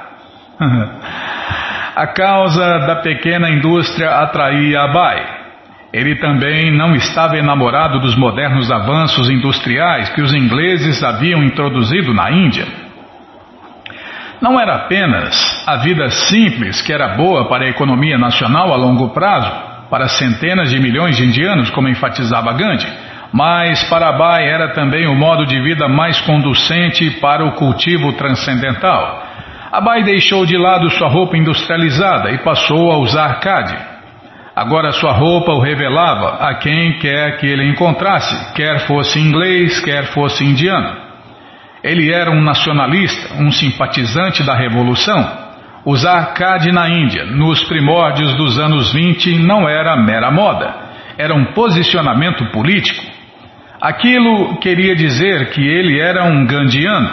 Speaker 1: A causa da pequena indústria atraía Abai. Ele também não estava enamorado dos modernos avanços industriais que os ingleses haviam introduzido na Índia. Não era apenas a vida simples que era boa para a economia nacional a longo prazo, para centenas de milhões de indianos, como enfatizava Gandhi, mas para Abai era também o modo de vida mais conducente para o cultivo transcendental. Abai deixou de lado sua roupa industrializada e passou a usar khadi. Agora sua roupa o revelava a quem quer que ele encontrasse, quer fosse inglês, quer fosse indiano. Ele era um nacionalista, um simpatizante da revolução. Usar khadi na Índia, nos primórdios dos anos 20, não era mera moda, era um posicionamento político. Aquilo queria dizer que ele era um gandhiano.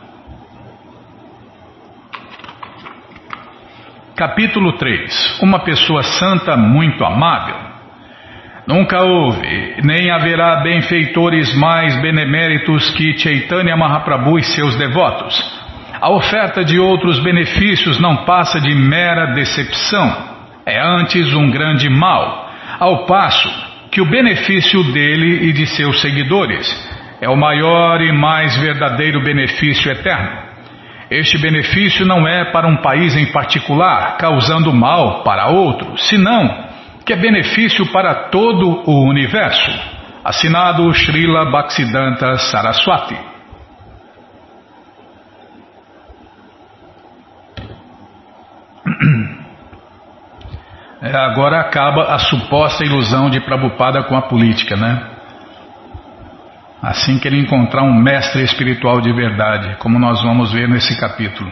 Speaker 1: Capítulo 3. Uma pessoa santa muito amável. Nunca houve, nem haverá benfeitores mais beneméritos que Chaitanya Mahaprabhu e seus devotos. A oferta de outros benefícios não passa de mera decepção. É antes um grande mal, ao passo que o benefício dele e de seus seguidores é o maior e mais verdadeiro benefício eterno. Este benefício não é para um país em particular, causando mal para outro, senão que é benefício para todo o universo. Assinado Srila Bhaktisiddhanta Saraswati. Agora acaba a suposta ilusão de Prabhupada com a política, né? Assim que ele encontrar um mestre espiritual de verdade, como nós vamos ver nesse capítulo.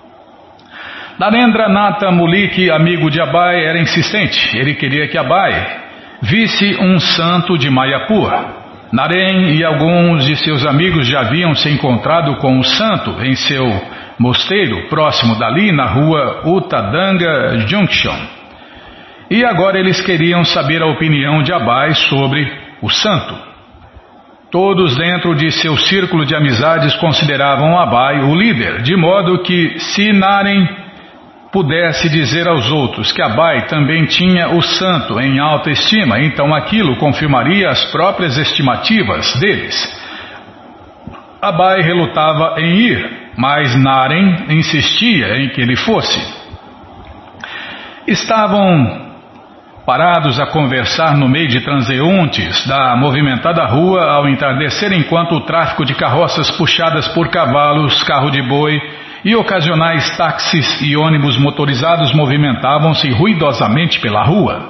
Speaker 1: Narendra Muliki, amigo de Abai, era insistente. Ele queria que Abai visse um santo de Mayapur. Naren e alguns de seus amigos já haviam se encontrado com o santo em seu mosteiro, próximo dali, na rua Uttadanga Junction. E agora eles queriam saber a opinião de Abai sobre o santo. Todos dentro de seu círculo de amizades consideravam Abai o líder, de modo que se Naren pudesse dizer aos outros que Abai também tinha o santo em alta estima, então aquilo confirmaria as próprias estimativas deles. Abai relutava em ir, mas Naren insistia em que ele fosse. Estavam parados a conversar no meio de transeuntes da movimentada rua ao entardecer, enquanto o tráfego de carroças puxadas por cavalos, carro de boi e ocasionais táxis e ônibus motorizados movimentavam-se ruidosamente pela rua.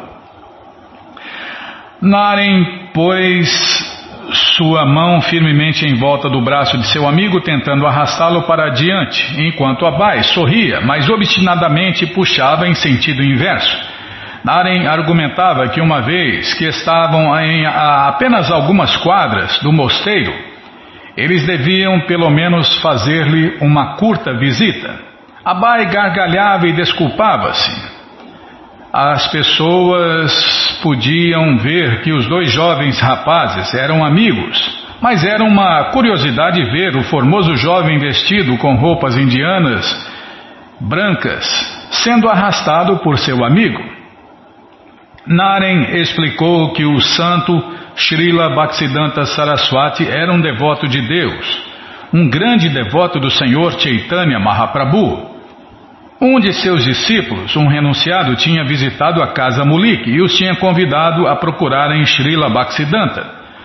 Speaker 1: Naren pôs sua mão firmemente em volta do braço de seu amigo, tentando arrastá-lo para adiante, enquanto Abai sorria, mas obstinadamente puxava em sentido inverso. Naren argumentava que uma vez que estavam a apenas algumas quadras do mosteiro, eles deviam pelo menos fazer-lhe uma curta visita. Abai gargalhava e desculpava-se. As pessoas podiam ver que os dois jovens rapazes eram amigos, mas era uma curiosidade ver o formoso jovem vestido com roupas indianas brancas sendo arrastado por seu amigo. Naren explicou que o santo Srila Bhaktisiddhanta Saraswati era um devoto de Deus, um grande devoto do Senhor Chaitanya Mahaprabhu. Um de seus discípulos, um renunciado, tinha visitado a casa Muliki e os tinha convidado a procurarem Srila Bhaktisiddhanta.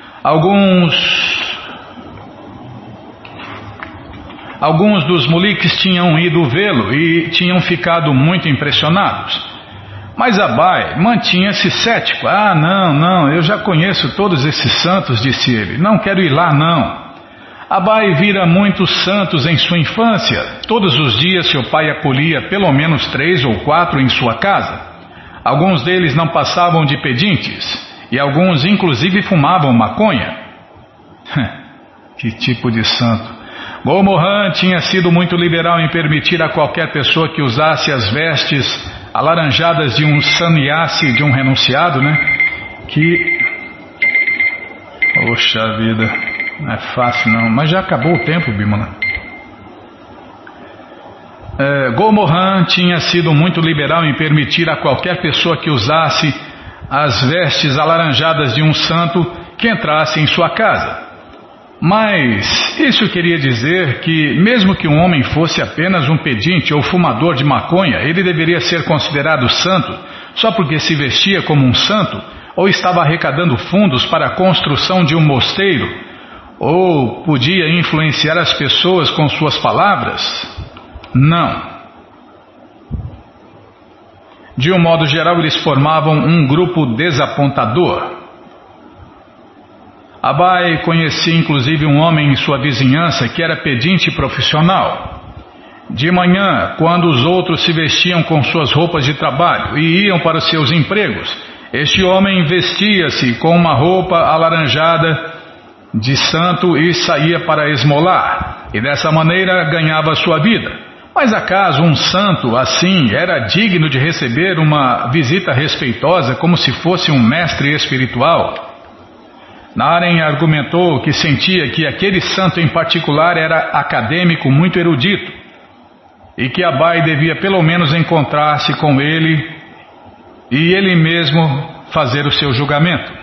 Speaker 1: Alguns dos Muliks tinham ido vê-lo e tinham ficado muito impressionados. Mas Abai mantinha-se cético. Não, eu já conheço todos esses santos, disse ele. Não quero ir lá, não. Abai vira muitos santos em sua infância. Todos os dias seu pai acolhia pelo menos 3 ou 4 em sua casa. Alguns deles não passavam de pedintes, e alguns inclusive fumavam maconha. Que tipo de santo! Gomohan tinha sido muito liberal em permitir a qualquer pessoa que usasse as vestes alaranjadas de um sannyasi, de um renunciado, né? Poxa vida, não é fácil não, mas já acabou o tempo, Bimala. Gomohan tinha sido muito liberal em permitir a qualquer pessoa que usasse as vestes alaranjadas de um santo que entrasse em sua casa. Mas isso queria dizer que, mesmo que um homem fosse apenas um pedinte ou fumador de maconha, ele deveria ser considerado santo só porque se vestia como um santo, ou estava arrecadando fundos para a construção de um mosteiro, ou podia influenciar as pessoas com suas palavras? Não. De um modo geral, eles formavam um grupo desapontador. Abai conhecia inclusive um homem em sua vizinhança que era pedinte profissional. De manhã, quando os outros se vestiam com suas roupas de trabalho e iam para os seus empregos, este homem vestia-se com uma roupa alaranjada de santo e saía para esmolar, e dessa maneira ganhava sua vida. Mas acaso um santo assim era digno de receber uma visita respeitosa como se fosse um mestre espiritual? Naren argumentou que sentia que aquele santo em particular era acadêmico muito erudito, e que Abai devia pelo menos encontrar-se com ele e ele mesmo fazer o seu julgamento.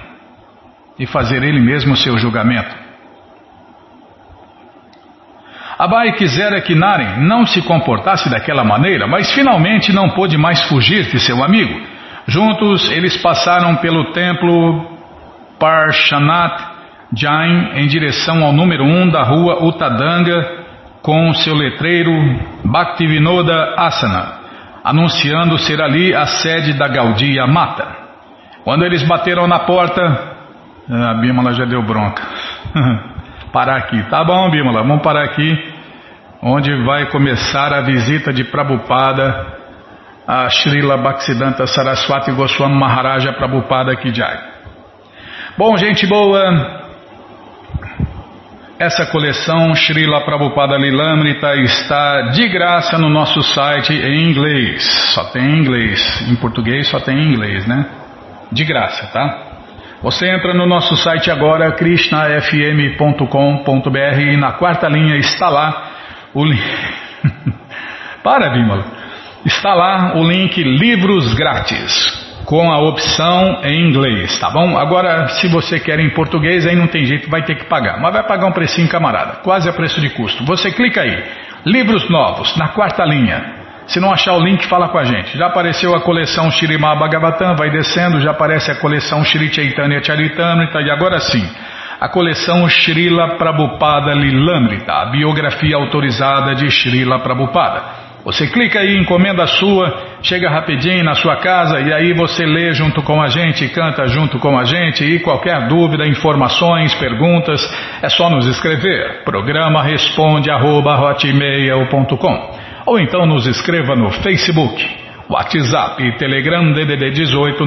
Speaker 1: Abai quisera que Naren não se comportasse daquela maneira, mas finalmente não pôde mais fugir de seu amigo. Juntos eles passaram pelo templo Parshanath Jain em direção ao número 1 da rua Uttadanga com seu letreiro Bhaktivinoda Asana, anunciando ser ali a sede da Gaudiya Mata. Quando eles bateram na porta, a Bimala já deu bronca. Parar aqui. Tá bom, Bimala, vamos parar aqui, onde vai começar a visita de Prabhupada a Srila Bhaktisiddhanta Saraswati Goswami Maharaja Prabhupada Ki Jai. Bom, gente boa, essa coleção Srila Prabhupada Lilamrita está de graça no nosso site em inglês. Só tem em inglês. Em português só tem em inglês, né? De graça, tá? Você entra no nosso site agora, krishnafm.com.br, e na quarta linha está lá o link. Para, Bimala. Está lá o link Livros Grátis, com a opção em inglês, tá bom? Agora, se você quer em português, aí não tem jeito, vai ter que pagar. Mas vai pagar um precinho, camarada, quase a preço de custo. Você clica aí, Livros Novos, na quarta linha. Se não achar o link, fala com a gente. Já apareceu a coleção Śrīmad Bhagavatam, vai descendo, já aparece a coleção Shri Chaitanya Charitamrita, e agora sim, a coleção Srila Prabhupada Lilamrita, a biografia autorizada de Srila Prabhupada. Você clica aí, encomenda a sua, chega rapidinho na sua casa e aí você lê junto com a gente, canta junto com a gente, e qualquer dúvida, informações, perguntas, é só nos escrever. Programa responde@hotmail.com, ou então nos escreva no Facebook, WhatsApp e Telegram DDD 18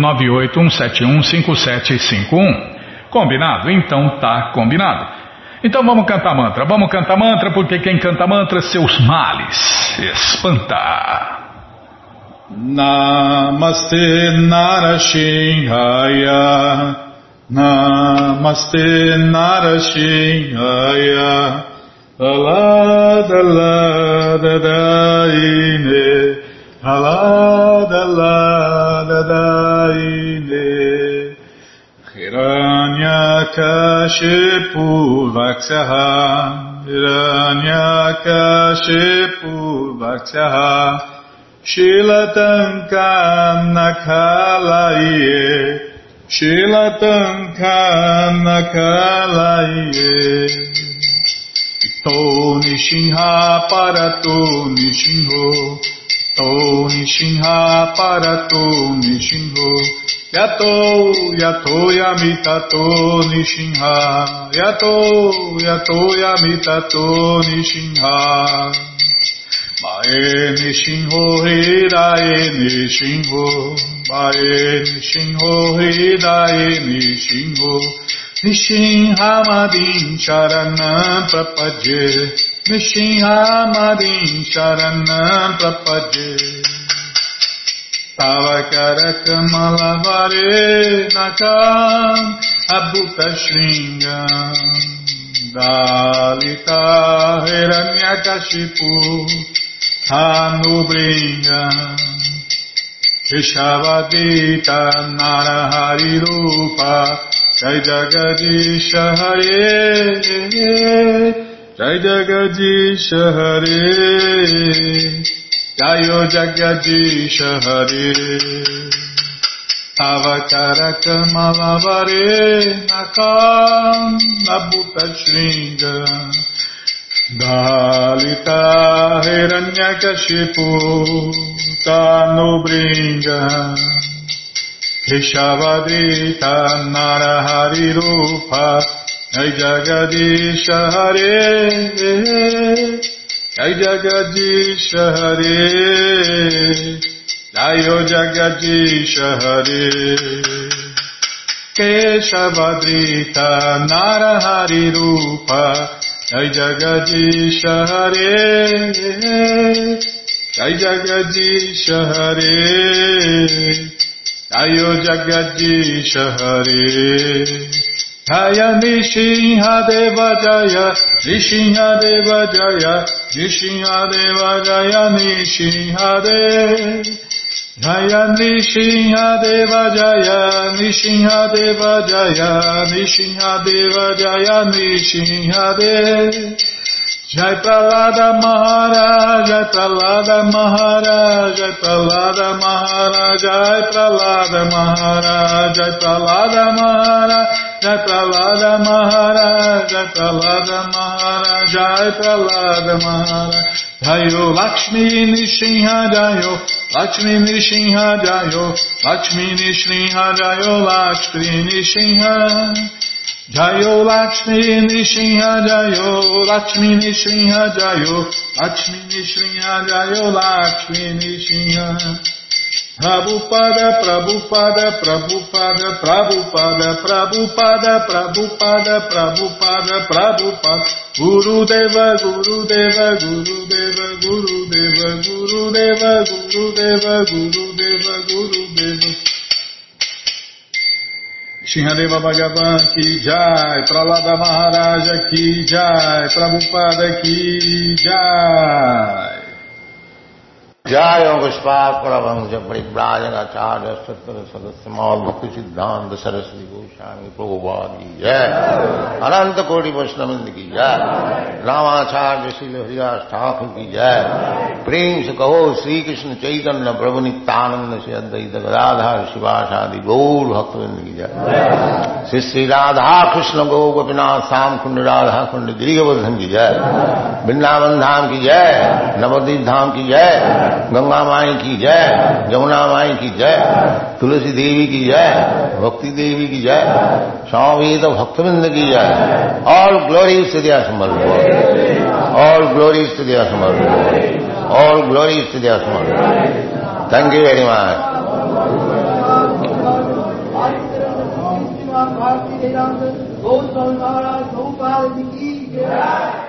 Speaker 1: 981715751. Combinado? Então tá combinado. Então vamos cantar mantra, porque quem canta mantra, seus males espanta.
Speaker 2: Namaste Narashinhaya, Namaste Narashinhaya, Aladaladaine, Aladaladaine. Hiranyakashipu Vaksyaha, Hiranyakashipu Vaksyaha, Shilatankanakalaye, Shilatankanakalaye. To Nishinha Parato Nishinho, To Nishinha Parato Nishinho, Yato Yamitato Nishinha, Yato Yamitato Nishinha. Mae Nishinho Hirae Nishinho, Mae Nishinho Hirae Nishinho, Nishinha Madin Sharanam Prapadye, Nishinha Madin Sharanam Prapadye. Tavakara Kamalavare Nakam Abhuta Shringam Dalita Hiranyakashipu Hanubringam Krishavadita Narahari Rupa Jai Jagadisha Hare Jai Jagadisha Hare Jayo Jagadisha Hare. Avakara Kamalavare Nakam Abhuta Shringam Dalita Hiranyakashipu Tanubringam Krishavadita Narahari Rupa Jai Jagadisha Hare Jai Jagadisha Hare, Jayo Jagadisha Hare. Keshavadrita Narahari Rupa, Jai Jagadisha Hare, Jai Jagadisha Hare, Jayo Jagadisha Hare. Jaya Nishinha Deva Jaya, Nishinha Deva Jaya, Nishinhadeva Jaya Nishinhadeva Jaya Nishinhadeva Jaya Nishinhadeva Jaya Nishinhadeva Jaya Nishinhadeva Jai Prahlada Maharaj, Jai Prahlada Maharaj, Jai Prahlada Maharaj, Jai Prahlada Maharaj, Jai Prahlada Maharaj, Jai Prahlada Maharaj, Jai Prahlada Maharaj, Jai Prahlada Maharaj. Jayo Lakshmi Nishinha Jayo, Lakshmi Nishinha Jayo, Lakshmi Nishinha Jayo, Lakshmi Nishinha. Jayo Lakshmi Nishinha Jayo, Lakshmi Nishinha Jayo, Lakshmi Nishinha Jayo, Lakshmi Nishinha. Prabhupada, Prabhupada, Prabhupada, Prabhupada, Prabhupada, Prabhupada, Prabhupada, Prabhupada, Gurudeva, Gurudeva, Gurudeva, Gurudeva, Gurudeva, Gurudeva, Gurudeva, Gurudeva. Shinhadeva Bhagavan ki jai, Prahlada Maharaja ki jai, Prabhupada ki jai.
Speaker 3: Jai Gospa Paramahansa Parivrajaga Acharya Sattva Sadasya Bhakti Siddhanta Saraswati Goswami Prabhupada ki jai, Ananta Koti Vaishnava ki jai, Ramacharya Srila Haridas Thakur ki jai. Prem se kaho Sri Krishna Chaitanya Prabhu Nityananda Shri Advaita Gadadhar Shivasadi Gaur Bhaktivinoda ki jai. Shri Radha Krishna Gaur Gopinath Sam Kund Radha Kund Girivardhan ki jai. Vrindavan Dham ki jai, Navadvip Dham ki jai, Ganga माई की जय, यमुना माई की जय, तुलसी देवी की जय, भक्ति देवी की जय, स्वामीत भक्तवृंद की जय. All glories to the Assembled Lord. All glories to the Assembled Lord. All glories to the Assembled Lord. Thank you very much.